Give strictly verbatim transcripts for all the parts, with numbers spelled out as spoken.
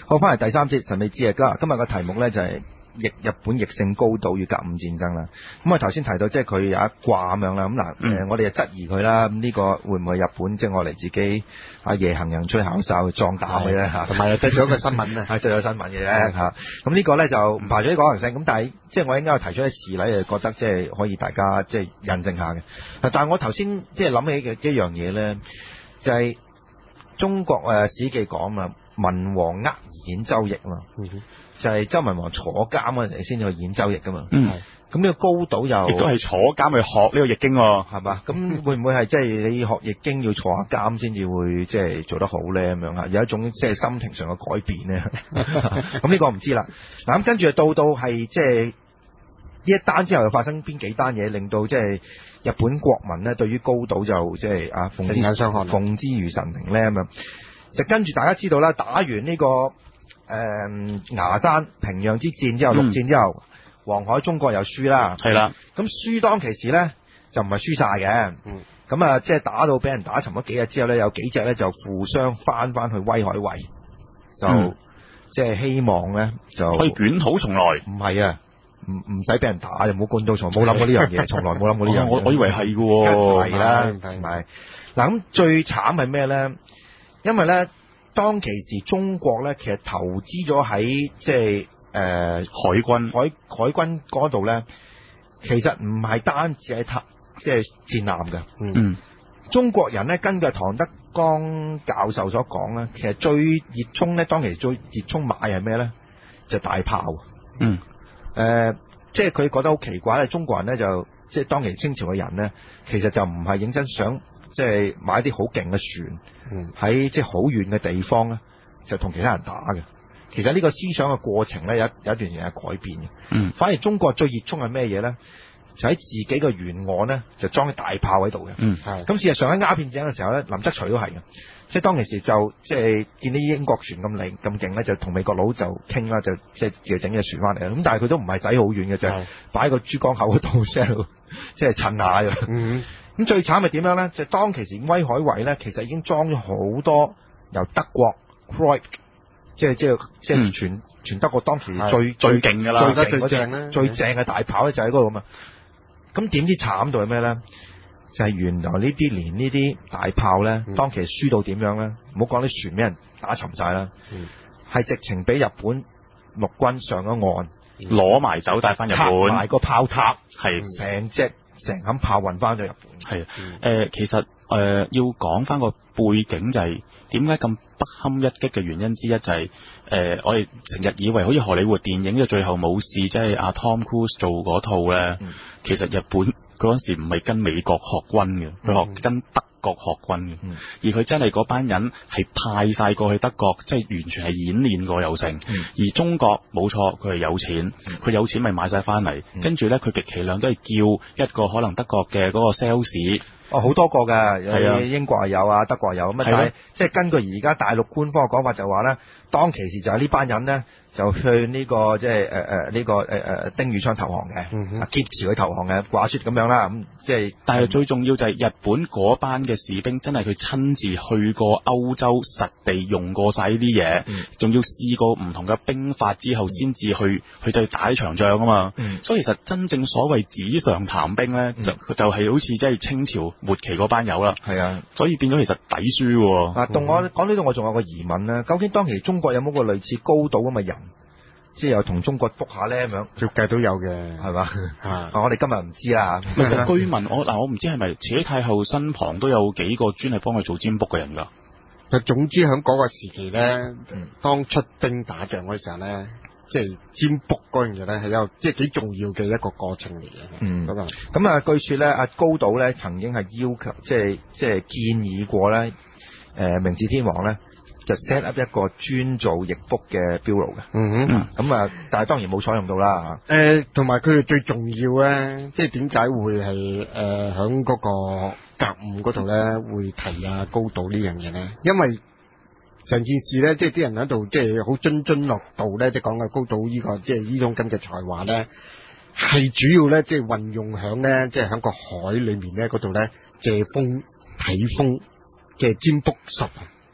好，翻嚟第三節神秘之夜，今今日個題目咧就係、是。逆日本逆勝高島與甲午戰爭啦，咁啊頭先提到即係佢有一掛咁樣啦，咁嗱誒我哋就質疑佢啦，咁呢個會唔會日本即係我哋自己啊夜行人吹口哨去壯膽嘅咧嚇， 同埋又製咗個新聞啊， 係製咗新聞嘅啫嚇，咁呢個咧就唔排除啲可能性，咁但係即係我應該提出啲事例，就覺得即係可以大家即係印證下嘅，但係我頭先即係諗起嘅一樣嘢咧，就係、是、中國誒史記講啊，文王呃演周易嘛。嗯就係、是、周文王坐監嗰陣時先至去演周易噶嘛，嗯，咁呢個高島又亦都係坐監去學呢個易經喎， 係嘛？咁會唔會係即係你學易經要坐下監先至會即係做得好咧？咁樣啊，有一種即係心情上嘅改變咧。咁呢個唔知啦。嗱咁跟住到到係即係呢一單之後又發生邊幾單嘢，令到即係日本國民咧對於高島就即係啊奉之奉之如神明咧咁樣。就跟住大家知道啦，打完呢、這個。誒、嗯，牙山平壤之戰之後，陸戰之後，黃、嗯、海中國又輸啦， 係啦。咁輸當其時咧，就唔係輸晒嘅。嗯。咁啊，即係打到俾人打沉咗幾日之後咧，有幾隻咧就互相翻翻去威海衛，就、嗯、即係希望咧就可以捲土重來。 唔係啊，唔唔使俾人打，又冇捲土重來，冇諗過呢樣嘢，從來冇諗過呢樣嘢。 我我以為係嘅， 係啦，係咪？嗱咁最慘係咩咧？因為咧。當其時中國咧，其實投資咗喺即係誒海軍海海軍嗰度咧，其實唔係單止係塔即係戰艦嘅。嗯，中國人咧根據唐德剛教授所講咧，其實最熱衷咧，當其時最熱衷買係咩咧？就係、大炮。嗯，誒、呃，即係佢覺得好奇怪咧，中國人咧就即係當其時清朝嘅人咧，其實就唔係認真想。即係買啲好勁嘅船，喺即係好遠嘅地方咧，就同其他人打嘅。其實呢個思想嘅過程咧，有有一段時間改變嘅。嗯，反而中國最熱衷係咩嘢咧？就喺自己嘅沿岸咧，就裝啲大炮喺度嘅。嗯，係。咁事實上喺鴉片戰爭嘅時候咧，林則徐都係嘅。即係當其時就即係見啲英國船咁靚咁勁咧，就同美國佬就傾啦，就即係就整隻船翻嚟啦。咁但係佢都唔係使好遠嘅，就係擺喺個珠江口嗰度，即係即係趁下嘅。嗯。咁最慘係點樣咧？就係、當其時威海衛咧，其實已經裝咗好多由德國 Krupp 即係即係即係全全德國當時最最勁㗎啦，最勁嗰隻最正嘅大炮咧就喺嗰度嘛。咁點知慘到係咩咧？就係、是、原來呢啲連呢啲大炮咧，嗯、當其時輸到點樣咧？唔好講啲船俾人打沉晒啦，係、嗯、直情俾日本陸軍上咗岸， 攞埋走帶翻日本，拆埋個炮塔， 係成隻。成冚炮運翻咗日本。 係誒、呃，其實誒、呃、要講翻個背景就係點解咁不堪一擊嘅原因之一就係、是、誒、呃、我哋成日以為好似荷里活電影嘅最後冇事，即係阿 Tom Cruise 做嗰套咧、嗯，其實日本嗰陣時唔係跟美國學軍嘅，佢學跟德國學軍嘅、嗯，而佢真係嗰班人係派晒過去德國，即係完全係演練過有成、嗯。而中國冇錯，佢係有錢，佢、嗯、有錢咪買晒翻嚟，跟住咧佢極其量都係叫一個可能德國嘅嗰個 sales。 哦，好多個㗎，係啊，英國有啊，德國有咁啊，但係即係根據而家大陸官方嘅講法就話咧，當其時就係呢班人咧就向呢個即係誒誒呢個誒誒丁汝昌投降嘅，啊劫持佢投降嘅話説咁樣啦，咁即係。但係最重要就係日本嗰班嘅士兵真係佢親自去過歐洲實地用過晒呢啲嘢，仲、嗯、要試過唔同嘅兵法之後先至去去就打呢場仗啊嘛、嗯。所以其實真正所謂紙上談兵咧、嗯，就就係、是、好似即係清朝末期嗰班友啦。係啊，所以變咗其實抵輸喎。 啊，同我講呢度，我仲有個疑問咧，究竟當其中國有冇個類似高島咁嘅人？即係又同中國卜下咧咁樣， 照計都有嘅，係嘛？ 啊，我哋今日唔知啦。 據聞我嗱，我唔知係咪慈禧太后身旁都有幾個專係幫佢做占卜嘅人㗎。 總之喺嗰個時期咧、嗯，當出兵打仗嗰時候咧，即係占卜嗰樣嘢咧係有即係幾重要嘅一個過程嚟嘅。嗯，咁啊， 咁啊，據說咧，阿高島咧曾經係要求，即係即係建議過咧，誒、呃、明治天皇咧。就 set up 一個專做易卜嘅 bureau 嘅，嗯哼，咁啊，但係當然冇採用到啦。 誒、呃，同埋佢最重要咧，即係點解會係誒響嗰個甲午嗰度咧會提啊高島呢樣嘢咧？因為成件事咧，即係啲人喺度即係好津津樂道咧，即係講嘅高島呢、這個即係呢種咁嘅才華咧，係主要咧即係運用響咧，即係響個海裏面咧嗰度咧借風睇風嘅占卜術。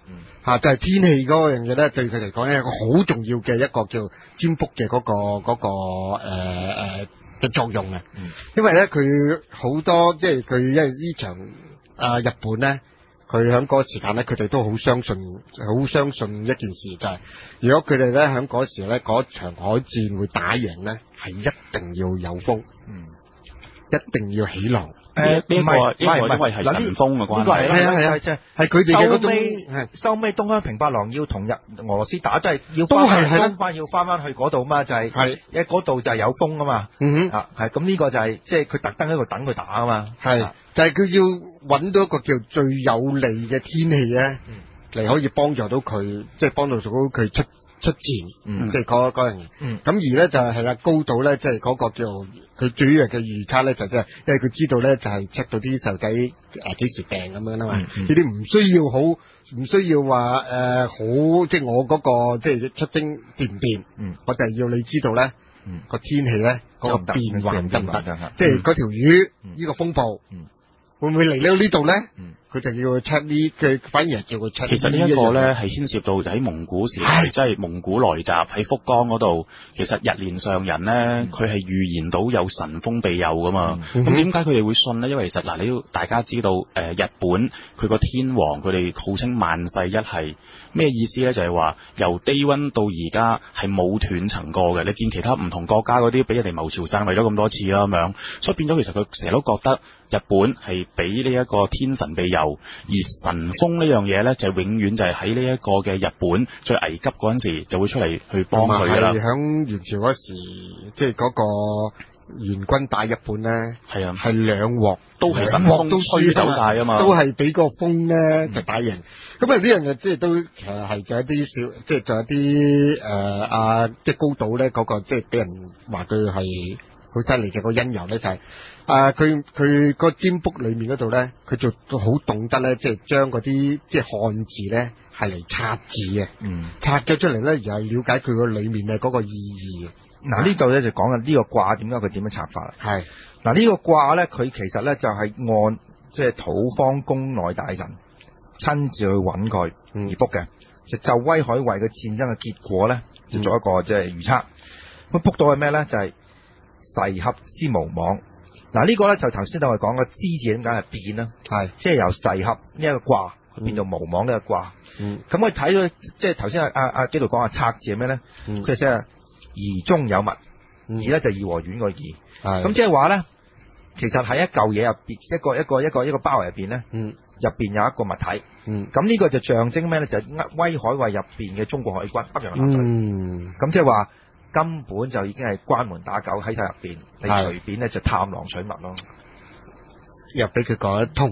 嚇、啊、就係、是、天氣嗰樣嘢咧，對佢嚟講係一個好重要嘅一個叫占卜嘅嗰個嗰、那個誒誒嘅作用啊。 嗯、 因為咧佢好多即係佢因為呢場啊日本咧。佢喺嗰個時間咧，佢哋都好相信，好相信一件事就係、是，如果佢哋咧喺嗰時咧嗰場海戰會打贏咧，係一定要有風，嗯，一定要起浪。 誒呢個呢個因為係神風嘅關係， 係啊係啊，即係係佢哋嘅嗰種係收尾東鄉平八郎要同日俄羅斯打都係要都係係翻要翻翻去嗰度嘛，就係係因為嗰度就係有風啊嘛，嗯哼啊係咁呢個就係即係佢特登喺度等佢打啊嘛，係就係佢要揾到一個叫最有利嘅天氣咧，嚟、嗯、可以幫助到佢，即係幫助到佢出出戰，嗯、即係嗰嗰樣嘢。咁、嗯、而咧就係係啦，高島咧即係嗰個叫佢最要嘅預測咧，就即係因為佢知道咧就係 check 到啲細路仔誒幾時病咁樣啦嘛。呢啲唔需要好，唔需要話誒、呃、好，即係我嗰、嗰個即係出征變唔變？嗯，我就係要你知道咧，嗯、個天氣咧嗰、嗰個變幻得唔得？即係嗰條魚呢、嗯、個風暴，嗯、會唔會嚟到呢度咧？嗯佢就要 check 呢，佢反而係叫佢 check。其實呢一個咧係牽涉到喺蒙古時代，即係蒙古來襲喺福岡嗰度。其實日蓮上人咧，佢係預言到有神風庇佑噶嘛。咁點解佢哋會信咧？因為其實嗱，你要大家知道，誒、呃、日本佢個天皇佢哋號稱萬世一系，咩意思咧？就係、是、話由低溫到而家係冇斷層過嘅。你見其他唔同國家嗰啲俾人哋謀朝篡位咗咁多次啦，咁樣，所以變咗其實佢成日都覺得日本係俾呢一個天神庇佑。而神風呢樣嘢咧，就永遠就係喺呢一個嘅日本最危急嗰陣時，就會出嚟去幫佢噶啦。係響元朝嗰時，即係嗰個元軍打日本咧，係啊，係兩鑊都係神風都吹走晒啊嘛，都係俾個風咧就打贏。咁啊呢樣嘢即係都其實係仲有啲小，即係仲有啲誒啊，即係高島咧嗰個即係俾人話佢係好犀利嘅個因由咧就係、是。啊！佢佢個占卜裏面嗰度咧，佢就好懂得咧，即係將嗰啲即係漢字咧係嚟拆字嘅，嗯，拆咗出嚟咧，而係了解佢個裏面嘅嗰個意義嘅。嗱、嗯、呢度咧就講緊呢個卦點解佢點樣拆法啦？係嗱呢個卦咧，佢其實咧就係按即係土方宮內大臣親自去揾佢而卜嘅，就就威海衛嘅戰爭嘅結果咧，就做一個即係預測。咁卜到係咩咧？就係噬嗑之無妄。嗱、這個、呢個咧就頭先我哋講個之字點解係變啦？係即係由噬嗑呢一個卦變到無妄呢個卦。嗯，咁我睇到即係頭先阿阿阿基度講啊，拆字係咩咧？佢即係疑中有物，疑咧就頤和園個疑。係咁即係話咧，其實喺一嚿嘢入邊，一個一個一個一個包圍入邊咧，嗯，入邊有一個物體。嗯，咁呢個就象徵咩咧？就係、威海衛入邊嘅中國海軍北洋艦隊。嗯，咁即係話。根本就已經係關門打狗喺晒入邊，你隨便咧就探囊取物咯，又俾佢講得通。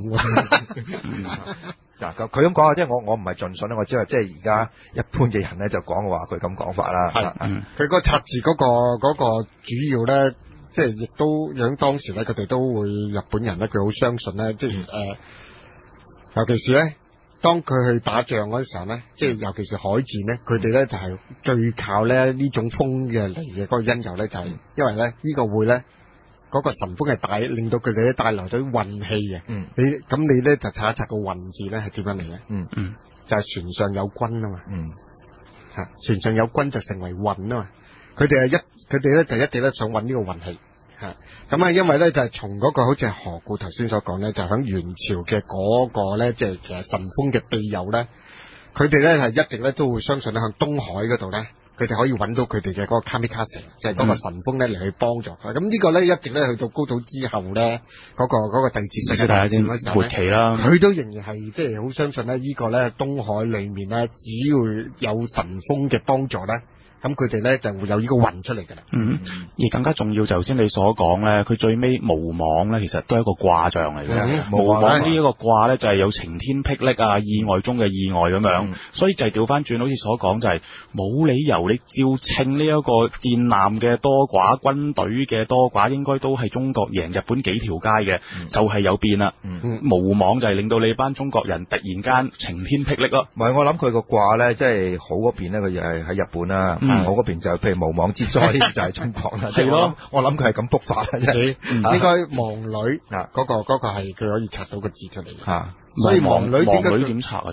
嗱，咁佢咁講啊，即係我我唔係盡信啦，我只係即係而家一般嘅人咧就講嘅話，佢咁講法啦。係，佢、嗯、個拆字嗰、嗰個、嗰個主要咧，即係亦都響當時咧，佢哋都會日本人咧，佢好相信咧，即係誒、呃，尤其是咧。當佢去打仗嗰時候咧，即係尤其是海戰咧，佢哋咧就係最靠咧呢種風嘅嚟嘅嗰個因由咧，就係因為咧呢個會咧嗰個神風係帶令到佢哋咧帶來咗運氣嘅。嗯，你咁你咧就查一查個運字咧係點樣嚟咧？嗯嗯，就係船上有軍啊嘛。嗯，吓船上有軍就成為運啊嘛。佢哋係一佢哋咧就一直咧想揾呢個運氣。吓咁啊，因為咧就係從嗰個好似係何故頭先所講咧，就喺元朝嘅嗰個咧，即係其實神風嘅庇佑咧，佢哋咧係一直咧都會相信咧向東海嗰度咧，佢哋可以揾到佢哋嘅嗰個 kamikaze，就係嗰個神風咧嚟去幫助佢。咁、嗯、呢個咧一直咧去到高島之後咧，嗰、嗰個嗰、嗰個第二次世界大戰嗰時候咧，佢都仍然係即係好相信咧，呢個咧東海裏面咧，只要有神風嘅幫助咧。咁佢哋咧就會有呢個運出嚟㗎啦。嗯，而更加重要就頭先你所講咧，佢最尾無妄咧，其實都係一個卦象嚟嘅。嗯、無妄呢一個卦咧，就係有晴天霹靂啊，意外中嘅意外咁樣。嗯、所以就係調翻轉，好似所講就係、是、冇理由你照稱呢一個戰艦嘅多寡、軍隊嘅多寡，應該都係中國贏日本幾條街嘅，嗯、就係有變啦。嗯、無妄就係令到你班中國人突然間晴天霹靂咯。唔係，我諗佢個卦咧，即係好嗰邊咧，佢又係喺日本啦。嗯、我嗰邊就譬如無妄之災，呢就係中國啦。係咯，我諗佢係咁卜法啦，即係應該望女啊，嗰個嗰個係佢可以拆到個字出嚟。吓，所以望女點解點拆啊？真係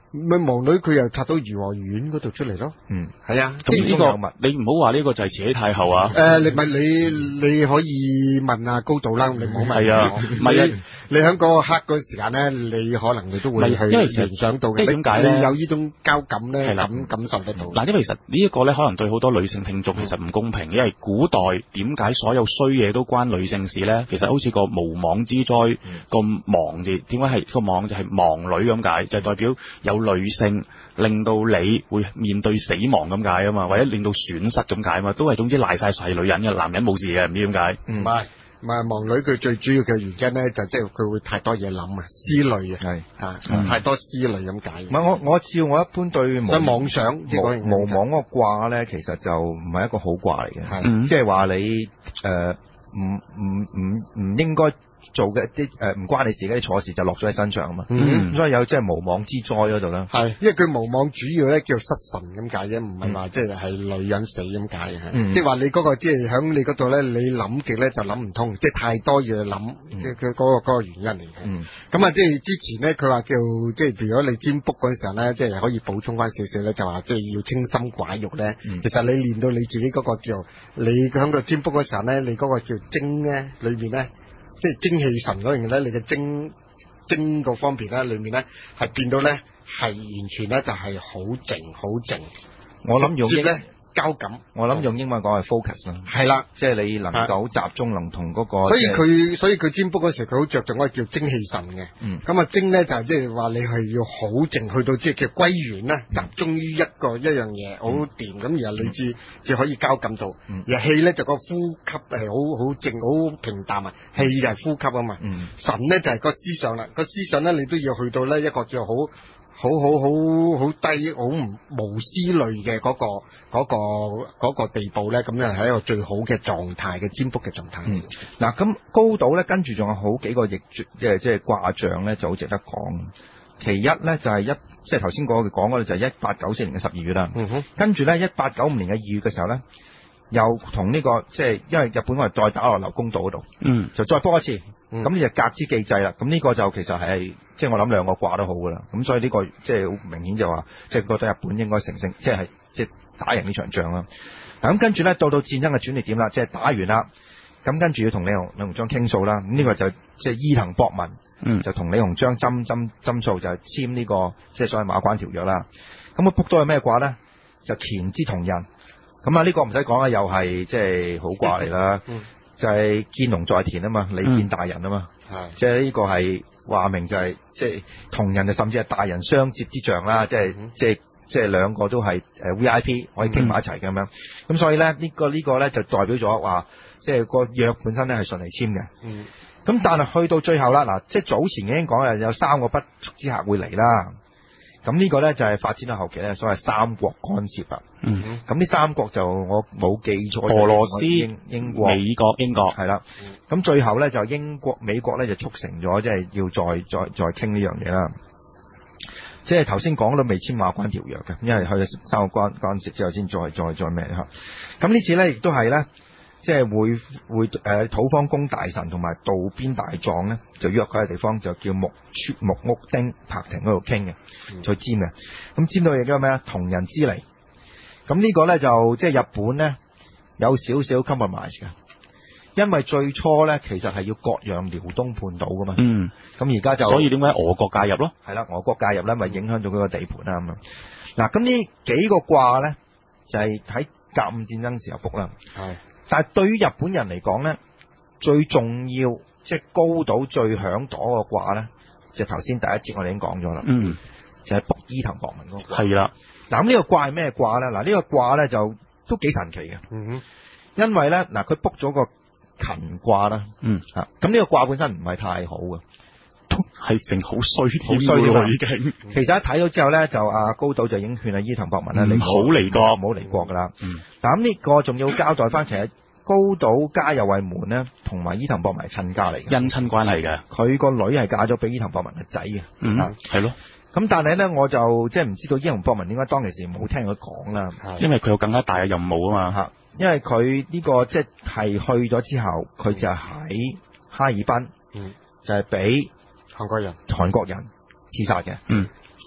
咪望女佢又拆到頤和園嗰度出嚟咯。 嗯， 係啊。 咁呢個你唔好話呢個就係慈禧太后啊。 誒，你咪你你可以問下高度啦，你唔好問。 係啊，唔係啊， 你喺嗰個刻嗰個時間咧，你可能你都會去聯想到嘅。 即係點解咧？ 你有呢種交感咧，感感受得到。 嗱，因為其實呢一個咧，可能對好多女性聽眾其實唔公平，因為古代點解所有衰嘢都關女性事咧？其實好似個無妄之災，個亡字點解係個亡就係亡女咁解，就係代表有女性令到你會面對死亡咁解啊嘛，或者令到損失咁解啊嘛，都係總之賴晒係女人嘅，男人冇事嘅，唔知點解。 唔係唔係，亡女佢最主要嘅原因咧，就即係佢會太多嘢諗啊，思慮啊，係啊，嗯、太多思慮咁解。 唔係我我照我一般對無妄想無無妄嗰個卦咧，其實就唔係一個好卦嚟嘅，即係話你誒唔唔唔唔應該做嘅啲誒唔關你自己啲錯事就落咗喺身上啊嘛，嗯、所以有即係無妄之災嗰度啦。係， 因為佢無妄主要咧叫失神咁解嘅，唔係話即係係女人死咁解嘅，即係話你嗰個即係喺你嗰度咧，你諗極咧就諗唔通，即係太多嘢諗，即係佢嗰個嗰個原因嚟嘅。咁啊，即係之前咧，佢話叫即係如果你占卜嗰陣時候咧，即係可以補充翻少少咧，就話即係要清心寡欲咧。其實你練到你自己嗰個叫你喺個占卜嗰時候咧，你嗰個叫精咧裏面咧。即係精氣神嗰樣嘢咧，你嘅精精個方面咧，裏面咧係變到咧係完全咧就係好靜好靜。 我諗用咧交感， 我諗用英文講係 focus 啦。 係啦， 即係你能夠集中，能同嗰個。 所以佢所以佢占卜嗰時，佢好着重嗰個叫精氣神嘅。嗯。咁啊精咧就係即係話你係要好靜，去到即係叫歸元咧，集中於一個一樣嘢，好掂咁，然後你至至可以交感到。嗯。而氣咧就個呼吸係好好靜，好平淡啊。氣就係呼吸啊嘛。嗯。神咧就係個思想啦，個思想咧你都要去到咧一個叫好。好好好好低好唔無思慮嘅嗰個嗰、嗰個嗰、嗰個地步咧，咁就係一個最好嘅狀態嘅占卜嘅狀態。嗯， 嗱咁高島咧，跟住仲有好幾個易絕嘅即係卦象咧，就好值得講。其一咧就係一即係頭先嗰個講嗰度就係一八九四年嘅十二月啦。嗯哼，跟住咧一八九五年嘅二月嘅時候咧，又同呢、呢個即係因為日本我哋再打落劉公島嗰度，嗯，就再波一次。咁你就隔之既濟啦，咁呢個就其實係即係我諗兩個卦都好噶啦，咁所以呢個即係好明顯就話，即係覺得日本應該成勝，即係即係打贏呢場仗啦。嗱咁跟住咧到到戰爭嘅轉捩點啦，即係打完啦，咁跟住要同李鴻李鴻章傾數啦，咁呢個就即係伊藤博文，嗯，就同李鴻章斟斟斟數就係簽呢個即係所謂馬關條約啦。咁佢卜到係咩卦咧？就乾之同人，咁啊呢個唔使講啦，又係即係好卦嚟啦。嗯就係見龍在田啊嘛，你見大人啊嘛，嗯、即係呢個係話明就係即係同人就甚至係大人相接之象啦，即係、嗯、即係即係兩個都係誒 V I P 可以傾埋一齊咁樣，咁、嗯、所以咧呢、呢個呢、呢個咧就代表咗話，即係個約本身咧係順利簽嘅。嗯，咁但係去到最後啦，嗱即係早前已經講啊，有三個不速之客會嚟啦。咁呢個咧就係發展到後期咧，所謂三國干涉啊。嗯，咁呢三國就我冇記錯，俄羅斯、英英國、 美國、英國係啦。咁、嗯、最後咧就英國、美國咧就促成咗，即係要再再再傾呢樣嘢啦。即係頭先講到未簽馬關條約嘅，因為去咗三個關干涉之後先再再再咩嚇。咁呢次咧亦都係咧。即係會會誒、呃、土方公大臣同埋道邊大狀咧，就約佢嘅地方就叫木村木屋町柏庭嗰度傾嘅，再占嘅。咁占到嘢叫咩啊？同人之離。咁呢個咧就即係日本咧有少少 compromise 嘅，因為最初咧其實係要割讓遼東半島噶嘛。嗯。咁而家就所以點解俄國介入咯？ 係啦，俄國介入咧，咪影響到佢個地盤啦咁樣。嗱，咁呢幾個卦咧就係喺甲午戰爭時候卜啦。係。但係對於日本人嚟講咧，最重要即係高島最響朵個卦咧，就頭先第一節我哋已經講咗啦。嗯，就係卜伊藤博文嗰個卦。係啦，嗱咁呢個卦係咩卦咧？嗱、這、呢個卦咧就都幾神奇嘅。嗯哼，因為咧嗱佢卜咗個艮卦啦。嗯，嚇咁呢個卦本身唔係太好嘅，都係成好衰好衰喎已經。其實一睇到之後咧，就阿高島就已經勸阿伊藤博文咧，你唔好離國，唔好離國㗎啦。嗯，嗱咁呢個仲要交代翻其實。高島家右衛門咧，同埋伊藤博文係親家嚟嘅， 姻親關係嘅。 佢個女係嫁咗俾伊藤博文嘅仔嘅， 嗯，係咯。 咁但係咧，我就即係唔知道伊藤博文點解當其時冇聽佢講啦。 因為佢有更加大嘅任務啊嘛。嚇， 因為佢呢個即係去咗之後，佢就喺哈爾濱，嗯，就係俾韓國人韓國人刺殺嘅。嗯，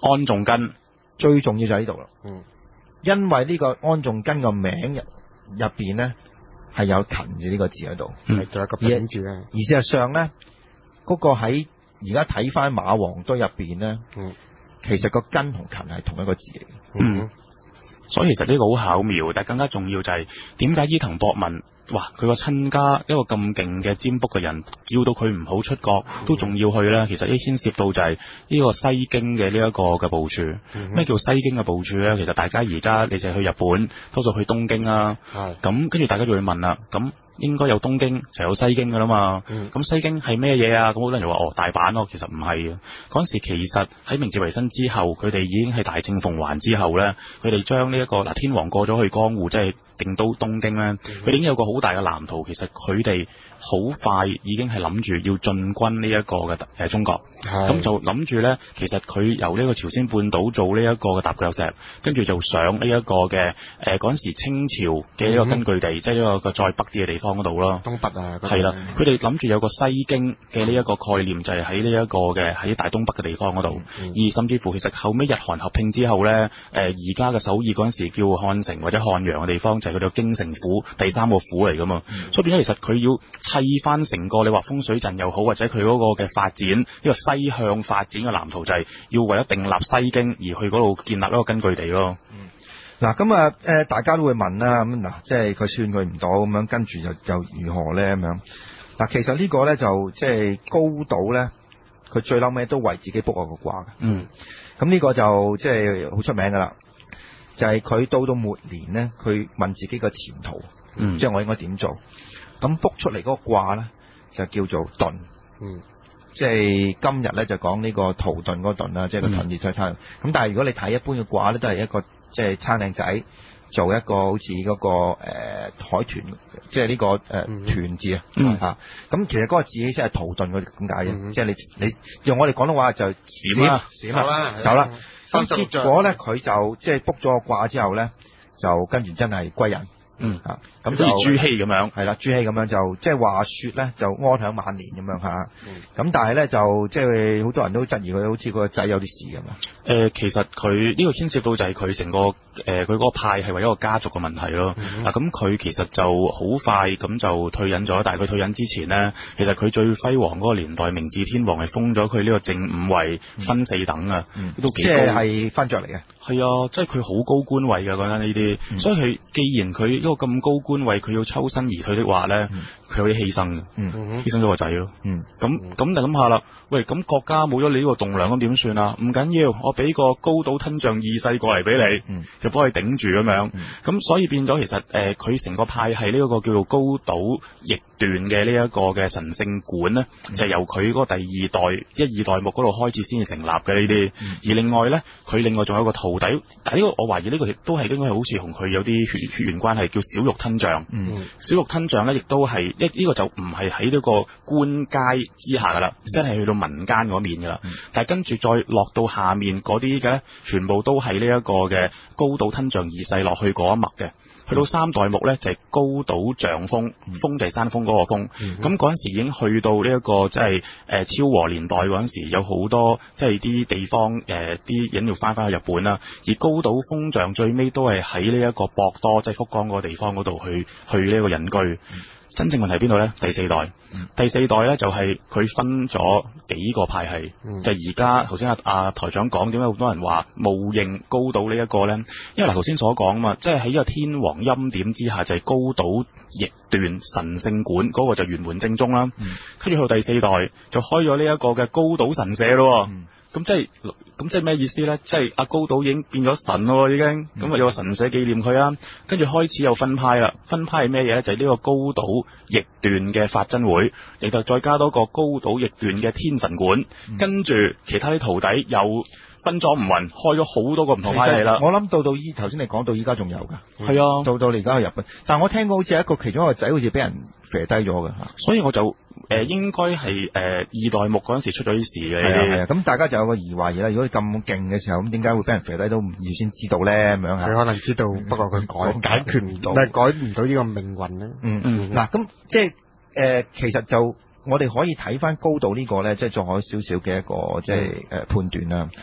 安重根最重要就喺呢度啦。 嗯， 因為呢個安重根個名入入邊咧係有勤字呢個字喺度， 係仲有個丙字咧。 而事實上咧，嗰、嗰個喺而家睇翻馬王堆入邊咧， 嗯， 其實個根同勤係同一個字嚟嘅。 嗯，所以其實呢個好巧妙，但係更加重要就係點解伊藤博文，哇！佢個親家一個咁勁嘅占卜嘅人，叫到佢唔好出國，都仲要去咧。其實呢牽涉到就係呢個西京嘅呢一個嘅部署。咩、嗯、叫西京嘅部署咧？其實大家而家你就去日本，多數去東京啊。係。咁跟住大家就會問啦，咁應該有東京就有西京噶啦嘛。咁、嗯、西京係咩嘢啊？咁好多人就話哦，大阪咯。其實唔係嘅。嗰陣時其實喺明治維新之後，佢哋已經係大政奉還之後咧，佢哋將呢一個嗱天皇過咗去江戶，即係定都東京咧，佢哋已經有個好大嘅藍圖。其實佢哋好快已經係諗住要進軍呢一個嘅誒中國，咁就諗住咧，其實佢由呢個朝鮮半島做呢一個嘅踏腳石，跟住就上呢一個嘅誒嗰陣時清朝嘅呢個根據地，嗯、即係呢個再北啲嘅地方嗰度咯。東北啊，係啦，佢哋諗住有個西京嘅呢一個概念，就係喺呢一個嘅喺大東北嘅地方嗰度，嗯嗯，而甚至乎其實後尾日韓合併之後咧，誒而家嘅首爾嗰陣時叫漢城或者漢陽嘅地方，就係佢哋嘅京城府第三個府嚟噶嘛，嗯、所以變咗其實佢要砌翻成個你話風水陣又好，或者佢嗰個嘅發展呢、呢個西向發展嘅藍圖，就係要為咗訂立西京而去嗰度建立一個根據地咯。 嗯，嗱咁啊誒，大家都會問啦，咁嗱，即係佢算佢唔到咁樣，跟住就又如何咧咁樣？嗱，其實呢個咧就即係高島咧，佢最嬲尾都為自己卜個卦嘅。嗯，咁呢個就即係好出名噶啦，就係、是、佢到到末年咧，佢問自己個前途，嗯，即係我應該點做？咁卜出嚟嗰個卦咧就叫做遁，嗯，即係今日咧就講呢個屠頓嗰個遁啦，即係個遁字再差。咁、嗯、但係如果你睇一般嘅卦咧，都係一個即係撐靚仔做一個好似嗰、那個誒、呃、海豚，即係呢、這個誒豚、呃、字、嗯、啊，吓、嗯、咁其實嗰個字先係屠頓嗰咁解嘅，即係你你用我哋廣東話就閃啦，閃啦，走啦。咁結果咧佢就即係卜咗個卦之後咧，就跟住真係歸人。嗯啊，咁就朱熹咁樣， 係啦，朱熹咁樣就即係話說咧，就安享晚年咁樣吓。咁、嗯、但係咧就即係好多人都質疑佢，好似個仔有啲事咁啊。 誒、呃，其實佢呢個牽涉到就係佢成個誒佢嗰個派係為一個家族嘅問題咯。嗱、嗯，咁佢其實就好快咁就退隱咗，但係佢退隱之前呢，其實佢最輝煌嗰個年代，明治天皇係封咗佢呢個正五位分四等啊、嗯嗯，都幾高，即係分着嚟嘅。 係啊，即係佢好高官位嘅講緊呢啲，所以佢既然佢一個咁高官位，佢要抽身而退的話咧，佢、嗯、有啲犧牲嘅，犧、嗯、牲咗個仔咯。咁咁你諗下啦，喂，咁國家冇咗你呢個棟樑咁點算啊？唔緊要，我俾個高島吞象二世過嚟俾你，嗯、就幫佢頂住咁樣。咁、嗯、所以變咗其實誒，佢、呃、成個派係呢一個叫做高島易斷嘅呢一個嘅神聖館咧，嗯、就係、由佢嗰個第二代一二代目嗰度開始先至成立嘅呢啲。而另外咧，佢另外仲有一個徒弟，但係呢個我懷疑呢個亦都係應該係好似同佢有啲血血緣關係，叫小玉吞象。嗯、小玉吞象咧，亦都係一呢個就唔係喺呢個官階之下噶啦，嗯、真係去到民間嗰面噶啦。嗯、但係跟住再落到下面嗰啲嘅咧，全部都係呢一個嘅高島吞象二世落去嗰一脈嘅。去到三代目咧就係、是、高島象峰，峰就係山峰嗰個峰。咁嗰陣時已經去到呢、這、一個即係誒昭和年代嗰陣時，有好多即係啲地方誒啲人要翻返去日本啦。而高島峰象最尾都係喺呢一個博多，即係福岡嗰個地方嗰度去去呢一個隱居。嗯真正問題喺邊度咧？第四代，嗯、第四代咧就係、是、佢分咗幾個派系，嗯、就係而家頭先阿阿台長講，點解好多人話冒認高島呢一個咧？因為嗱頭先所講啊嘛，即係喺呢個天皇欽點之下，就係、是、高島易斷神聖館嗰、那個就圓滿正宗啦。跟住去到第四代就開咗呢一個嘅高島神社咯。嗯咁即係，咁即係咩意思咧？即係阿高島已經變咗神咯，已經咁啊有個神社紀念佢啊。跟住開始又分派啦，分派係咩嘢咧？就係、是、呢個高島易斷嘅法真會，然後再加多個高島易斷嘅天神館，嗯、跟住其他啲徒弟又分咗唔勻，開咗好多個唔同派系啦。我諗到到依頭先你講到依家仲有㗎，係啊，到到你而家去日本，但係我聽過好似一個其中一個仔好似俾人射低咗㗎，所以我就。誒、呃，應該係誒、呃、二代目嗰陣時出咗啲事嘅。係啊係啊，咁大家就有個疑惑嘢啦。如果咁勁嘅時候，咁點解會俾人肥低都唔預先知道咧？咁樣吓，佢可能知道，嗯、不過佢改解決唔到，但係改唔到呢個命運咧。嗯嗯，嗱、嗯，咁即係誒、呃，其實就我哋可以睇翻高島呢個咧，即係再可少少嘅一個即係誒判斷啦。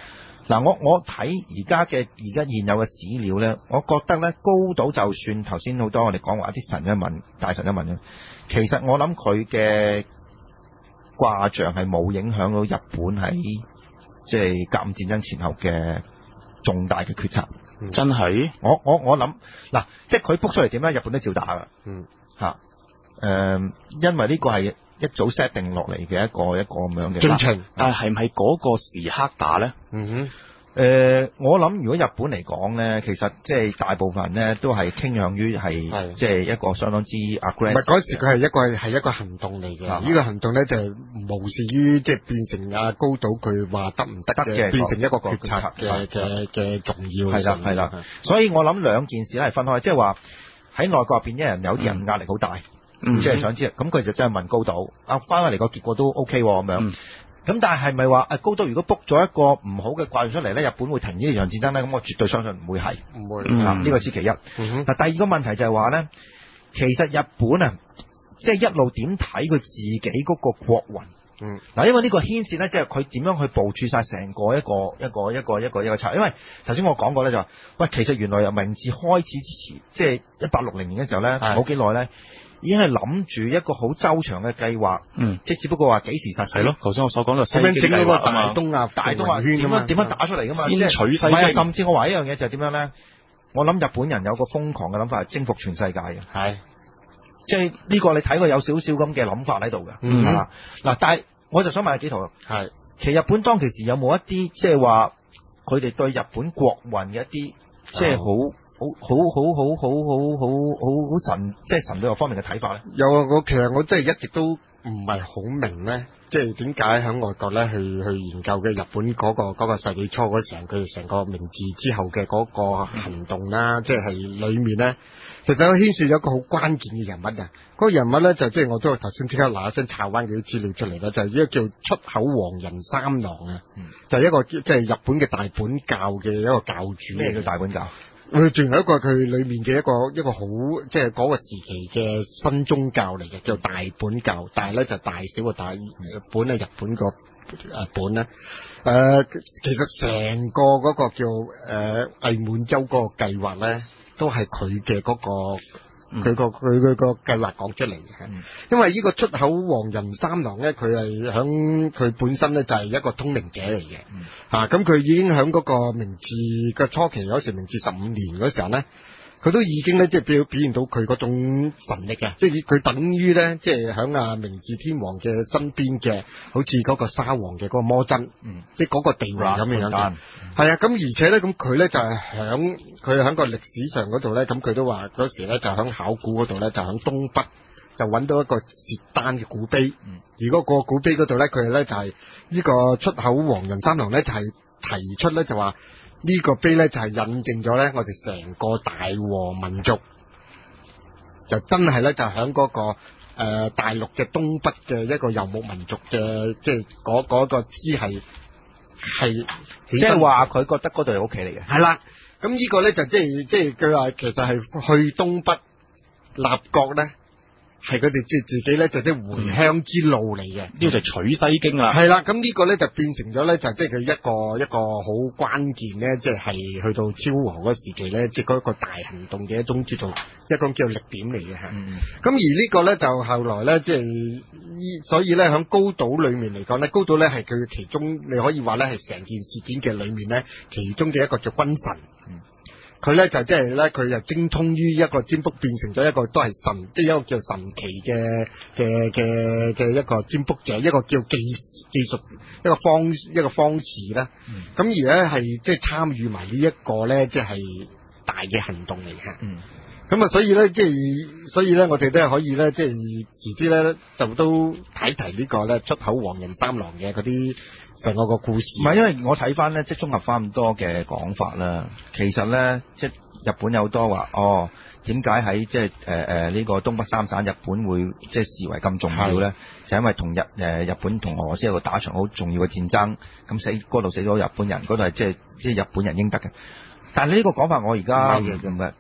嗱，我我睇而家嘅而家現有嘅史料咧，我覺得咧高島就算頭先好多我哋講話啲神一問大神一問，其實我諗佢嘅卦象係冇影響到日本喺即係甲午戰爭前後嘅重大嘅決策。 嗯、真係？ 我我我諗嗱，即係佢卜出嚟點咧，日本都照打噶。 嗯， 嚇、啊，誒、呃，因為呢個係一早 set 定落嚟嘅一個一個咁樣嘅進程， 但係係唔係嗰個時刻打咧？ 嗯哼。 誒、呃，我諗如果日本嚟講咧，其實即係大部分人咧都係傾向於係即係一個相當之 aggressive。唔係嗰時佢係一個係一個行動嚟嘅，呢、這個行動咧就係無視於即係變成阿高島佢話得唔得嘅，變成一個決策嘅嘅嘅重要。係啦係啦，所以我諗兩件事咧係分開，即係話喺內閣入邊，一人有啲人壓力好大，即、嗯、係、就是、想知，咁佢就真係問高島，啊翻返嚟個結果都 OK 咁樣。嗯咁但係係咪話誒高島如果 book 咗一個唔好嘅卦象出嚟咧，日本會停呢場戰爭咧？咁我絕對相信唔會係，唔會啊！呢、嗯、個先其一。嗱、嗯，第二個問題就係話咧，其實日本啊，即係一路點睇佢自己嗰個國運。嗯。嗱，因為呢個牽涉咧，即係佢點樣去部署晒成個一個一個一個一個一個策。因為頭先我講過咧就話，喂，其實原來由明治開始之前，即係一八六零年嘅時候咧，冇幾耐咧。已經係諗住一個好周長嘅計劃，嗯，即係只不過話幾時實施係咯。頭先我所講就西京計劃啊嘛，大東亞大東亞圈點樣點樣打出嚟噶嘛？先取西京，甚至我話一樣嘢就係點樣咧？我諗日本人有個瘋狂嘅諗法係征服全世界嘅，係，即係呢個你睇過有少少咁嘅諗法喺度嘅，嗯嗱、嗯，但係我就想問下幾圖，係，其實日本當其時有冇一啲即係話佢哋對日本國運嘅一啲即係好？好好好好好好好好好神，即係神秘學方面嘅睇法咧。有啊，我其實我真係一直都唔係好明咧，即係點解喺外國咧去去研究嘅日本嗰、嗰個嗰、嗰個世紀初嗰時候，佢哋成個明治之後嘅嗰個行動啦，嗯、即係裏面咧，其實佢牽涉咗一個好關鍵嘅人物啊。嗰、嗰個人物咧就即係我都頭先即刻嗱一聲查翻佢啲資料出嚟啦，就係、係、一個叫出口黃人三郎啊、嗯，就係、係、一個即係日本嘅大本教嘅一個教主。咩叫大本教？佢仲有一個佢裏面嘅一個一個好即係嗰個時期嘅新宗教嚟嘅，叫大本教，但係咧就大小嘅大本係日本個誒本咧。誒、呃，其實成個嗰個叫誒偽滿洲嗰個計劃咧，都係佢嘅嗰個。佢個佢佢個計劃講出嚟嘅、嗯，因為呢個出口黃人三郎咧，佢係響佢本身咧就係一個通靈者嚟嘅，吓咁佢已經響嗰個明治嘅初期嗰時，明治十五年嗰時候咧，佢都已經咧即係表表現到佢嗰種神力嘅，即係佢等於咧即係響啊明治天皇嘅身邊嘅，好似嗰個沙皇嘅嗰個魔真，嗯、即係嗰個地位咁樣樣嘅。係啊，咁而且咧，咁佢咧就係響佢響個歷史上嗰度咧，咁佢都話嗰時咧就響考古嗰度咧，就響東北就揾到一個契丹嘅古碑，嗯、而嗰個古碑嗰度咧，佢咧就係呢個出口黃人三郎咧就係提出咧就話呢個碑咧就係印證咗咧我哋成個大和民族就真係咧就響嗰個誒大陸嘅東北嘅一個游牧民族嘅即係嗰嗰個支係。係，即係話佢覺得嗰度係屋企嚟嘅。係啦，咁呢個咧就即係即係佢話其實係去東北立國咧，係佢哋即係自己咧就即係回鄉之路嚟嘅。呢、嗯這個就取西經啦。係啦，咁呢個咧就變成咗咧就即係佢一個一個好關鍵咧，即係係去到昭和嗰時期咧，即係嗰個大行動嘅一種叫做一個叫做力點嚟嘅嚇。咁、嗯、而呢個咧就後來咧即係。所以咧，喺高島裏面嚟講咧，高島咧係佢其中，你可以話咧係成件事件嘅裏面咧，其中嘅一個叫君神。佢、嗯、咧就即係咧，佢就精通於一個占卜，變成咗一個都係神，即、就、係、是、一個叫神奇嘅嘅嘅嘅一個占卜者，一個叫技技術一個方一個方士啦。咁、嗯、而咧係即係參與埋呢一個咧，即、就、係、是、大嘅行動嚟嘅。嗯咁啊，所以咧，即係，所以咧，我哋都係可以咧，即係遲啲咧，就都睇提呢個咧出口黃人三郎嘅嗰啲成個個故事。唔係，因為我睇翻咧，即係綜合翻咁多嘅講法啦。其實咧，即係日本有好多話，哦，點解喺即係誒誒呢個東北三省，日本會即係視為咁重要咧？就因為同日誒、呃、日本同俄羅斯有個打場好重要嘅戰爭，咁死嗰度死咗日本人，嗰度係即係即係日本人應得嘅。但係呢個講法我而家唔嘅。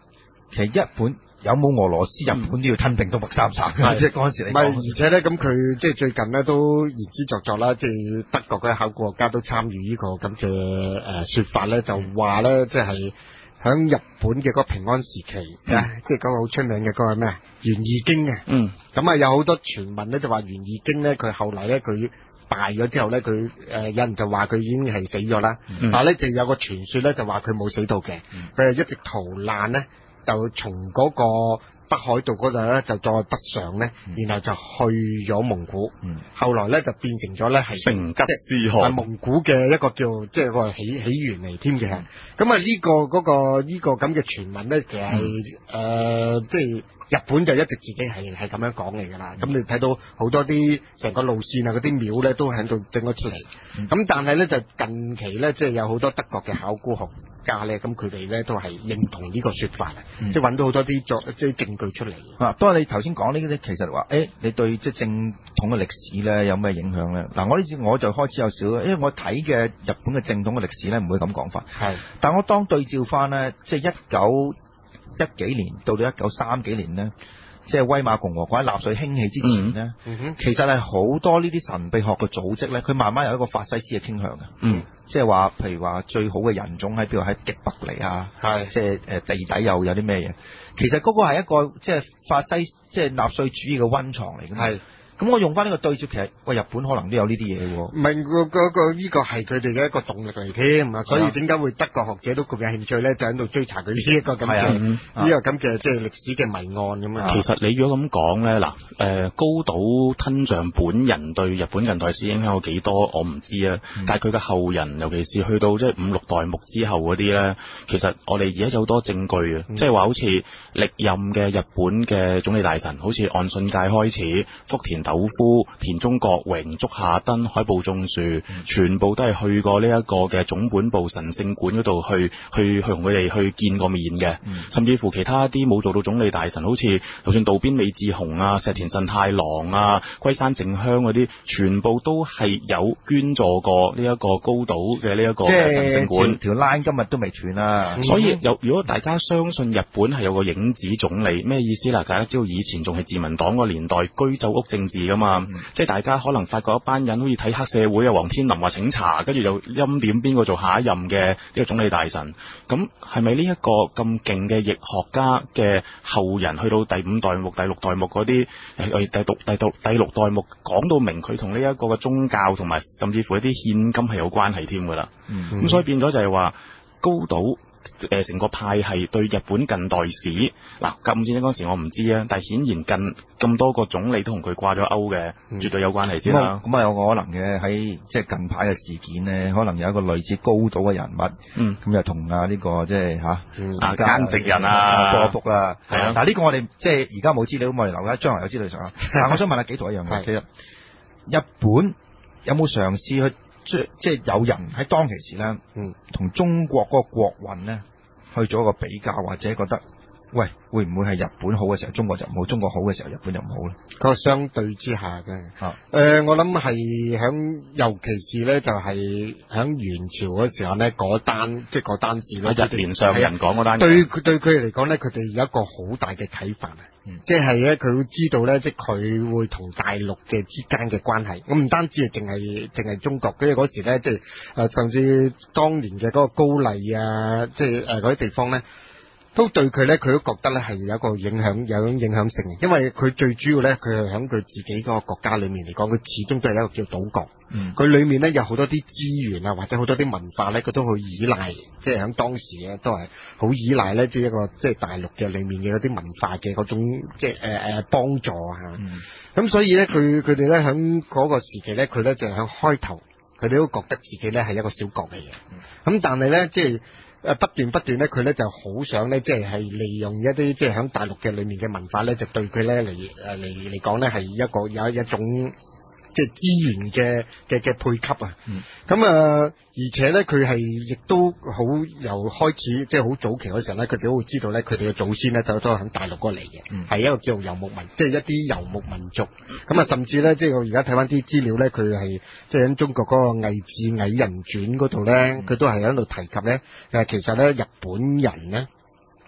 其實日本有冇俄羅斯，日本都要吞併東北三省嘅，即係嗰陣時嚟講。 唔係，而且咧咁佢即係最近咧都言之鑿鑿啦，即係德國嘅考古學家都參與呢個咁嘅誒説法咧，就話咧即係喺日本嘅嗰個平安時期啊，即係嗰個好出名嘅嗰個咩啊《源義經》啊。嗯。咁啊有好多傳聞咧就話《源義經》咧佢後嚟咧佢敗咗之後咧，佢誒有人就話佢已經係死咗啦，嗯、但係咧就有個傳說咧就話佢冇死到嘅，佢係、嗯、一直逃難咧，就從嗰個北海道嗰度咧就再北上咧，嗯、然後就去咗蒙古，嗯、後來咧就變成咗咧係成吉思汗， 係蒙古嘅一個叫即係個起起源嚟添嘅。咁啊呢個嗰、嗰個呢、呢個咁嘅傳聞咧，其實係誒、嗯呃、即係。日本就一直自己係係咁樣講嚟㗎啦，咁、嗯、你睇到好多啲成個路線啊，嗰啲廟咧都喺度整咗出嚟。咁、嗯、但係咧就近期咧，即係有好多德國嘅考古學家咧，咁佢哋咧都係認同呢個説法，嗯、即係揾到好多啲作即係證據出嚟。啊， 不過你頭先講呢啲其實話，誒、欸、你對即係正統嘅歷史咧有咩影響咧？嗱，我呢次我就開始有少，因為我睇嘅日本嘅正統嘅歷史咧唔會咁講法。係，但我當對照翻咧，即係一九一幾年到到一九三幾年咧，即係威瑪共和國喺納粹興起之前咧，嗯嗯、其實係好多呢啲神秘學嘅組織咧，佢慢慢有一個法西斯嘅傾向嘅。嗯，即係話，譬如話最好嘅人種喺邊度？喺極北嚟啊，係即係誒地底又有啲咩嘢？其實嗰個係一個即係法西即係納粹主義嘅溫床嚟嘅。係。咁我用翻呢個對照，其實喂日本可能都有呢啲嘢喎。 唔係嗰嗰個呢個係佢哋嘅一個動力嚟添啊，所以點解會德國學者都咁有興趣咧？就喺度追查佢呢一個咁嘅呢個咁嘅即係歷史嘅謎案咁啊。 其實你如果咁講咧，嗱誒高島吞象本人對日本近代史影響有幾多，我唔知啊。嗯、但係佢嘅後人，尤其是去到即係五六代目之後嗰啲咧，其實我哋而家有好多證據啊，即係話好似歷任嘅日本嘅總理大臣，好似岸信介開始，福田赳夫、田中角榮、竹下登、海部仲樹，嗯、全部都係去過呢一個嘅總本部神聖館嗰度去去去同佢哋去見過面嘅，嗯、甚至乎其他啲冇做到總理大臣，好似就算渡邊美智雄啊、石田慎太郎啊、龜山正香嗰啲，全部都係有捐助過呢一個高島嘅呢一個神聖館。 條 line 今日都未斷啦， 嗯、所以有如果大家相信日本係有個影子總理，咩意思啦？大家知道以前仲係自民黨個年代居酒屋政治噶嘛，嗯、即係大家可能發覺一班人好似睇黑社會啊，黃天林話請查，跟住就欽點邊個做下一任嘅呢個總理大臣。咁係咪呢一個咁勁嘅易學家嘅後人去到第五代目、第六代目嗰啲誒第六第六第六代目講到明佢同呢一個嘅宗教同埋甚至乎一啲獻金係有關係添㗎啦。咁、嗯、所以變咗就係話高島誒成個派系對日本近代史嗱，甲午戰爭嗰時我唔知啊，但係顯然近咁多個總理都同佢掛咗鈎嘅，嗯、絕對有關係先啦。 咁啊有個可能嘅喺即係近排嘅事件咧，可能有一個類似高島嘅人物，嗯，咁又同啊呢個即係嚇啊菅直人啊波福啊，係啊。但係呢個我哋即係而家冇資料，咁我哋留喺將來有資料上。但係我想問下紀陶一樣嘢，其實日本有冇嘗試去？即即係有人喺當其時咧，嗯，同中國嗰個國運咧去做一個比較，或者覺得，喂，會唔會係日本好嘅時候，中國就唔好；中國好嘅時候，日本就唔好咧？ 嗰個相對之下嘅，啊，誒、呃，我諗係響，尤其是咧，就係響元朝嗰時候咧，嗰單即係嗰單字咧， 日蓮上人講嗰單， 對佢對佢哋嚟講咧，佢哋有一個好大嘅啟發啊！嗯、即係咧，佢會知道咧，即係佢會同大陸嘅之間嘅關係。我唔單止係淨係淨係中國，跟住嗰時咧，即係誒，甚至當年嘅嗰個高麗啊，即係誒嗰啲地方咧，都對佢咧，佢都覺得咧係有一個影響，有影響性嘅。因為佢最主要咧，佢係喺佢自己嗰個國家裏面嚟講，佢始終都係一個叫島國。佢、嗯、裏面咧有好多啲資源啊，或者好多啲文化咧，佢都好依賴，即係喺當時咧都係好依賴咧，即係一個即係大陸嘅裏面嘅嗰啲文化嘅嗰種即係誒誒幫助啊。咁、嗯、所以咧，佢佢哋咧喺嗰個時期咧，佢咧就喺開頭，佢哋都覺得自己咧係一個小國嚟嘅。咁、嗯、但係咧，即係誒不斷不斷咧，佢咧就好想咧，即係係利用一啲即係喺大陸嘅裏面嘅文化咧，就對佢咧嚟誒嚟嚟講咧係一個有一種。即係資源嘅嘅嘅配給啊，咁啊、嗯，而且咧佢係亦都好由開始即係好早期嗰時候咧，佢哋都會知道咧，佢哋嘅祖先咧就都係喺大陸過嚟嘅，係、嗯、一個叫做游牧民，即係一啲游牧民族。咁啊、嗯，甚至咧，即係我而家睇翻啲資料咧，佢係即係喺中國嗰個《魏志蟻人傳》嗰度咧，佢、嗯、都係喺度提及咧，誒，其實咧日本人咧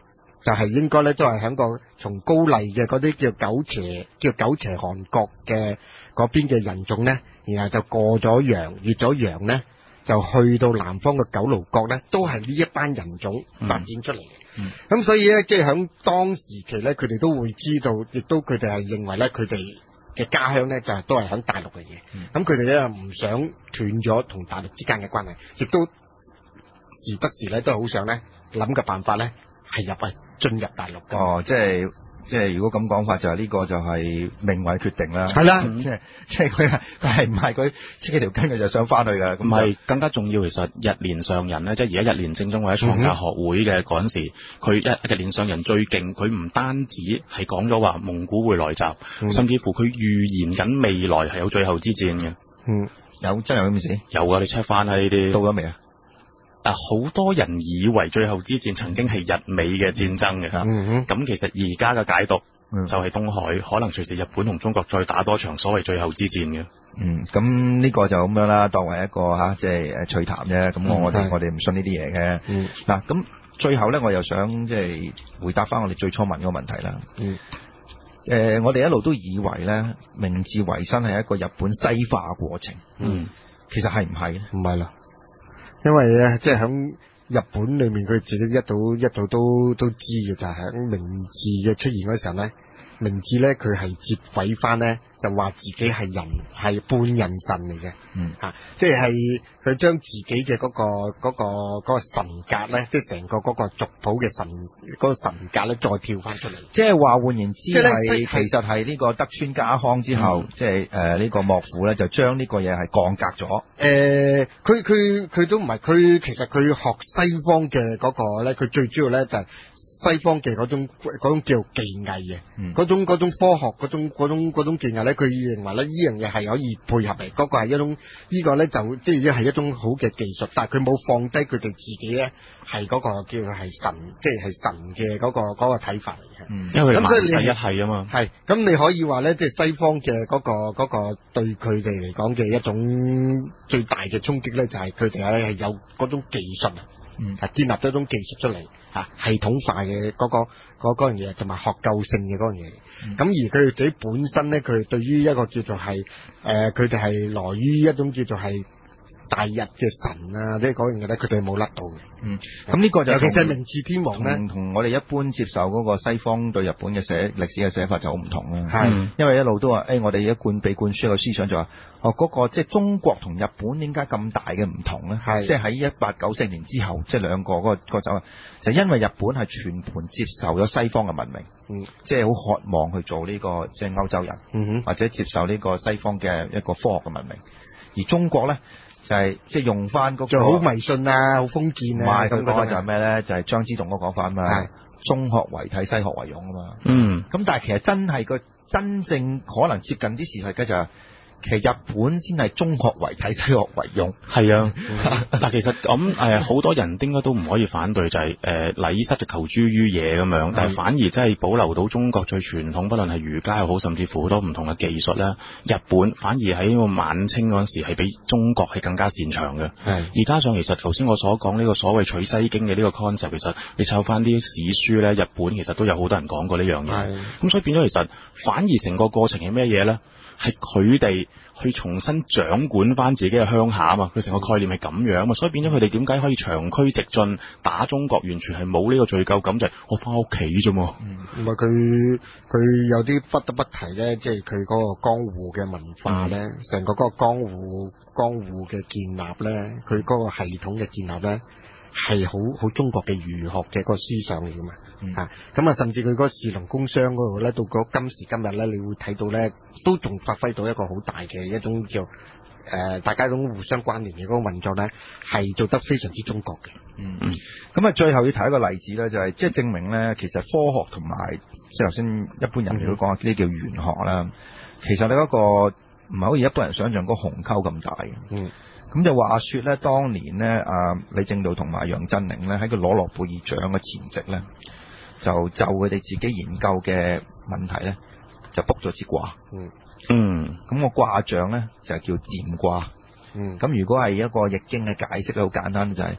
就係應該咧都係喺個從高麗嘅嗰啲叫九邪叫九邪韓國嘅嗰邊嘅人種咧，然後就過咗洋越咗洋咧，就去到南方嘅九盧國咧，都係呢一班人種發展出嚟嘅。咁、嗯、所以咧，即係喺當時期咧，佢哋都會知道，亦都佢哋係認為咧，佢哋嘅家鄉咧就係、是、都係喺大陸嘅嘢。咁佢哋咧唔想斷咗同大陸之間嘅關係，亦都時不時咧都好想咧諗嘅辦法咧係入去進入大陸嘅。 哦，即係。即係如果咁講法就係呢個就係命運決定啦。 係啦， 即係即係佢係佢係唔係佢黐幾條筋佢就想翻去㗎？ 唔係，更加重要其實日蓮上人咧，即係而家日蓮正宗或者創價學會嘅嗰陣時，佢日日蓮上人最勁，佢唔單止係講咗話蒙古會來襲，嗯、甚至乎佢預言緊未來係有最後之戰嘅。 嗯，有真係有咁嘅事？有啊，你 check 翻喺呢啲。到咗未啊？啊！好多人以為最後之戰曾經係日美嘅戰爭嘅，咁、嗯、其實而家嘅解讀就係東海、嗯、可能隨時日本同中國再打多場所謂最後之戰嘅。嗯，咁呢個就咁樣啦，當為一個嚇即係誒趣談啫。咁我我哋我哋唔信呢啲嘢嘅。嗯，嗱咁最後咧，我又想即係回答翻我哋最初問嗰個問題啦。嗯。誒、呃，我哋一路都以為咧，明治維新係一個日本西化過程。嗯。其實係唔係咧？唔係啦。 因為咧，即係喺日本裏面，佢自己一早一早都都知嘅，就係、是、喺明治嘅出現嗰時候咧，明治咧佢係接軌翻咧，就話自己係人係半人神嚟嘅，嗯嚇，即係佢將自己嘅嗰、那個嗰、那個嗰、那個神格咧，即係成個嗰個族譜嘅神嗰、那個神格咧，再跳翻出嚟。 即係話換言之係，其實係呢個德川家康之後，嗯、即係誒呢個幕府咧，就將呢個嘢係降格咗。誒、 呃，佢佢佢都唔係，佢其實佢學西方嘅嗰個咧，佢最主要咧就係、是。西方嘅嗰種嗰種叫技藝嘅，嗰、嗯、種嗰種科學嗰種嗰種嗰種技藝咧，佢認為咧呢樣嘢係可以配合嚟，嗰、那個係一種、這個、呢個咧就即係係一種好嘅技術，但係佢冇放低佢哋自己咧係嗰個叫佢係神，即係係神嘅嗰、那個嗰、那個睇法嚟嘅。嗯，因為萬世一系啊嘛。係，咁你可以話咧，即係西方嘅嗰、那個嗰、那個對佢哋嚟講嘅一種最大嘅衝擊咧，就係佢哋係係有嗰種技術啊。嗯，係建立咗一種技術出嚟，嚇系統化嘅嗰、那個嗰嗰樣嘢，同埋學究性嘅嗰樣嘢。咁、嗯、而佢哋自己本身咧，佢哋對於一個叫做係誒，佢哋係來於一種叫做係大日嘅神啊，即係嗰樣嘢咧，佢哋係冇甩到嘅。嗯，咁呢個就尤其是明治天皇咧， 同我哋一般接受嗰個西方對日本嘅寫歷史嘅寫法就好唔同啦。係、嗯，因為一路都話，誒、哎，我哋一貫被灌輸一個思想就話，哦，嗰、那個即係中國同日本點解咁大嘅唔同咧？係，即係喺一八九四年之後，即係兩個嗰、那個、那個走啊，就因為日本係全盤接受咗西方嘅文明，嗯，即係好渴望去做呢、這個即係歐洲人，嗯哼，或者接受呢個西方嘅一個科學嘅文明，而中國咧。就係即係用翻嗰、那個， 就好迷信啊，好封建啊。 唔係，佢講嘅就係咩咧？就係、是、張之洞嗰個講法啊嘛。係中學為體，西學為用啊嘛。嗯。咁但係其實真係個真正可能接近啲事實嘅就係、是。其實日本先係中學為體，西學為用。係啊， 嗱，其實咁誒，好、呃、多人應該都唔可以反對，就係誒禮失就求諸於野咁樣，但係反而真係保留到中國最傳統，不論係儒家又好，甚至乎好多唔同嘅技術咧，日本反而喺呢個晚清嗰陣時係比中國係更加擅長嘅。係，而加上其實頭先我所講呢個所謂取西經嘅呢個 concept，其實你湊翻啲史書咧，日本其實都有好多人講過呢樣嘢。係，咁所以變咗其實反而成個過程係咩嘢咧？係佢哋去重新掌管翻自己嘅鄉下啊嘛，佢成個概念係咁樣啊嘛，所以變咗佢哋點解可以長驅直進打中國，完全係冇呢個罪疚感，就係、是、我翻屋企啫嘛。 唔係佢佢有啲不得不提咧，即係佢嗰個江戶嘅文化咧，成、嗯、個嗰個江戶江戶嘅建立咧，佢嗰個系統嘅建立咧。係好好中國嘅儒學嘅個思想嚟噶嘛，嗯、啊咁啊，甚至佢嗰個士農工商嗰度咧，到嗰今時今日咧，你會睇到咧，都仲發揮到一個好大嘅一種叫誒、呃，大家種互相關聯嘅嗰個運作咧，係做得非常之中國嘅。 嗯嗯，咁啊，最後要提一個例子咧，就係即係證明咧，其實科學同埋即係頭先一般人哋都講呢啲叫玄學啦，其實你嗰個唔係好似一般人想象嗰個鴻溝咁大嘅。嗯。咁就話說咧，當年咧，阿李政道同埋楊振寧咧喺佢攞諾貝爾獎嘅前夕咧，就就佢哋自己研究嘅問題咧，就卜咗支卦。嗯嗯，咁個卦象咧就係叫占卦。嗯，咁如果係一個易經嘅解釋咧，好簡單就係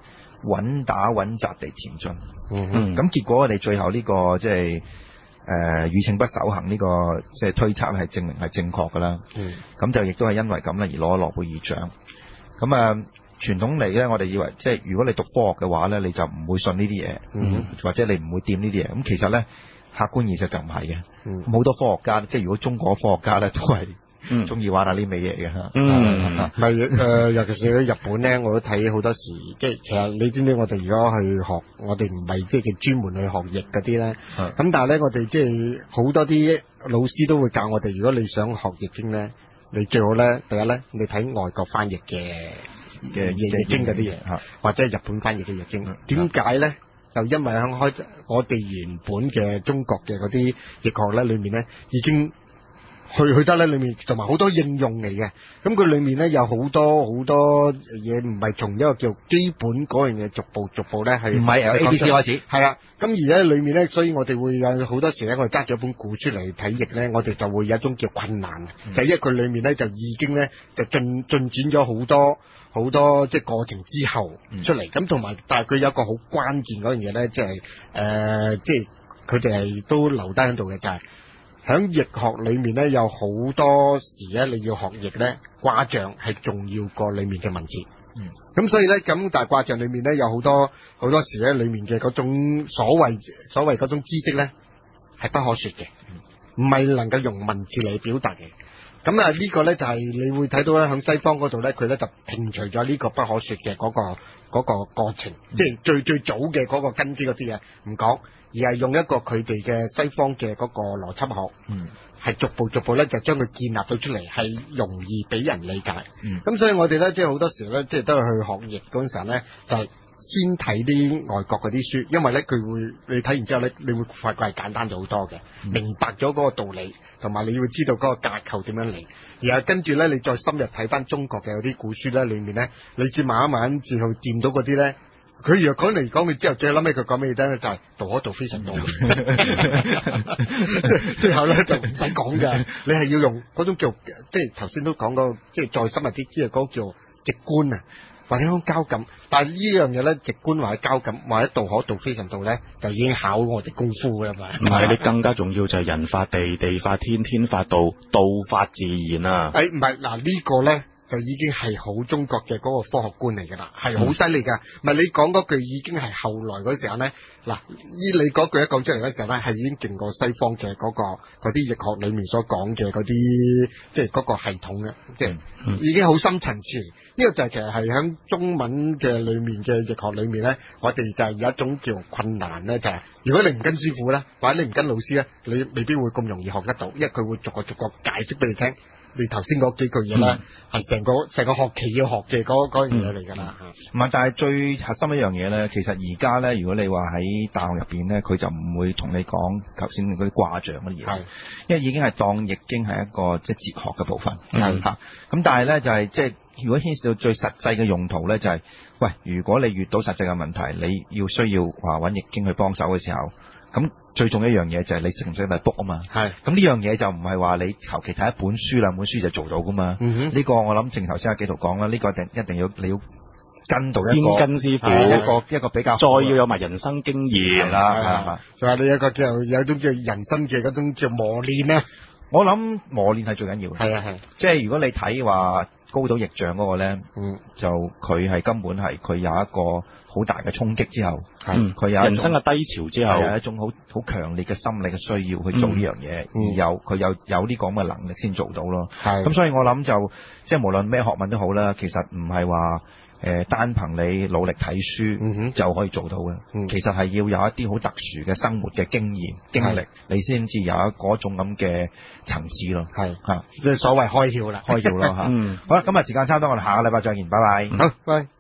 穩打穩紮地前進。 嗯嗯。 咁結果我哋最後呢、這個即係誒餘慶不守行呢、這個即係推測係證明係正確㗎啦。 嗯。 咁就亦都係因為咁咧而攞諾貝爾獎。咁啊傳統嚟咧，我哋以為即係如果你讀科學嘅話咧，你就唔會信呢啲嘢， 嗯、 或者你唔會掂呢啲嘢。咁其實咧，客觀現實就唔係嘅。好、 嗯、 多科學家，即係如果中國科學家咧，都係中意玩下呢味嘢嘅嚇。 嗯，咪誒，尤其是喺日本咧，我都睇好多時，即係其實你知唔知我哋如果去學，我哋唔係即係叫專門去學譯嗰啲咧。咁、嗯、但係咧，我哋即係好多啲老師都會教我哋，如果你想學譯經咧，你最好咧，第一咧，你睇外國翻譯嘅嘅譯經嗰啲嘢，或者係日本翻譯嘅譯經。點解咧？就因為喺開我哋原本嘅中國嘅嗰啲譯學咧，裏面咧已經去去得咧，裏面同埋好多應用嚟嘅。咁佢裏面咧有好多好多嘢，唔係從一個叫基本嗰樣嘢逐步逐步咧係唔係由 A B C 開始。 係啦，咁而家裏面咧，所以我哋會有好多時咧，我哋揸住一本古書嚟睇譯咧，我哋就會有一種叫困難，嗯、就係因為佢裏面咧就已經咧就進進展咗好多。好多即係過程之後出嚟，咁同埋但係佢有一個好關鍵嗰樣嘢咧，即係誒，即係佢哋係都留低喺度嘅，就係喺譯學裏面咧，有好多時咧，你要學譯咧，卦象係重要過裏面嘅文字。嗯，咁所以咧，咁但係卦象裏面咧，有好多好多時咧，裏面嘅嗰種所謂所謂嗰種知識咧，係不可說嘅，唔係能夠用文字嚟表達嘅。咁啊，呢個咧就係你會睇到咧，喺西方嗰度咧，佢咧就摒除咗呢個不可說嘅嗰個嗰個過程，嗯、即係最最早嘅嗰個根基嗰啲嘢唔講，而係用一個佢哋嘅西方嘅嗰個邏輯學，嗯，係逐步逐步咧就將佢建立到出嚟，係容易俾人理解。嗯，咁所以我哋咧即係好多時咧，即係都係去學譯嗰陣時候咧，就係、是。先睇啲外國嗰啲書，因為咧佢會你睇完之後咧，你會發覺係簡單咗好多嘅，嗯、明白咗嗰個道理，同埋你會知道嗰個架構點樣嚟。然後跟住咧，你再深入睇翻中國嘅嗰啲古書咧，裏面咧，你至慢慢至去掂到嗰啲咧，佢若講嚟講去之後，最後尾佢講俾你聽咧，就係道可道非常道。最後咧就唔使講㗎，你係要用嗰種叫即係頭先都講過，即係再深入啲，即係嗰個叫直觀啊。或者講交感，但係呢樣嘢咧，直觀或者交感或者道可道非常道咧，就已經考我哋功夫噶啦嘛。 唔係，你更加重要就係人法地，地法天，天法道，道法自然啊。 誒唔係嗱呢個咧就已經係好中國嘅嗰個科學觀嚟㗎啦，係好犀利㗎。唔係、嗯、你講嗰句已經係後來嗰時候咧，嗱依你嗰句一講出嚟嗰時候咧，係已經勁過西方嘅嗰、嗰個嗰啲譯學裡面所講嘅嗰啲，即係嗰個系統嘅，即係、嗯、已經好深層次。呢、呢個就係其實係喺中文嘅裡面嘅譯學裡面咧，我哋就係有一種叫困難咧，就係、係、如果你唔跟師傅咧，或者你唔跟老師咧，你未必會咁容易學得到，因為佢會逐個逐個解釋俾你聽。你頭先嗰幾句嘢咧，係成、嗯、個成個學期要學嘅嗰嗰樣嘢嚟㗎啦。 唔係、嗯，但係最核心一樣嘢咧，其實而家咧，如果你話喺大學入邊咧，佢就唔會同你講頭先嗰啲卦象嗰啲嘢，因為已經係當易經係一個即係哲學嘅部分。係嚇，咁但係咧就係即係如果牽涉到最實際嘅用途咧，就係、是、喂，如果你遇到實際嘅問題，你要需要話揾易經去幫手嘅時候。咁最重要一樣嘢就係你識唔識嚟 book 啊嘛，係咁呢樣嘢就唔係話你求其睇一本書兩本書就做到噶嘛，呢、嗯、個我諗正頭先阿紀陶講啦，呢、這個一定一定要你要跟到一個先跟師傅， 一個一個比較再要有埋人生經驗啦，就話你有一個叫有一種叫人生嘅嗰種叫磨練咧， 我諗磨練係最緊要嘅， 係啊係， 即係如果你睇話高島逆象嗰個咧， 嗯， 就佢係根本係佢有一個好大嘅衝擊之後， 係佢、嗯、有人生嘅低潮之後， 有一種好好強烈嘅心理嘅需要去做呢樣嘢， 嗯、 而有佢有有呢個咁嘅能力先做到咯。 係咁，所以我諗就即係無論咩學問都好啦，其實唔係話誒單憑你努力睇書、嗯、就可以做到嘅。 嗯、其實係要有一啲好特殊嘅生活嘅經驗經歷，你先至有一嗰種咁嘅層次咯。 係嚇，即係所謂開竅啦， 開竅咯嚇。嗯，好啦，今日時間差唔多，我哋下個禮拜再見，拜拜。 好，拜。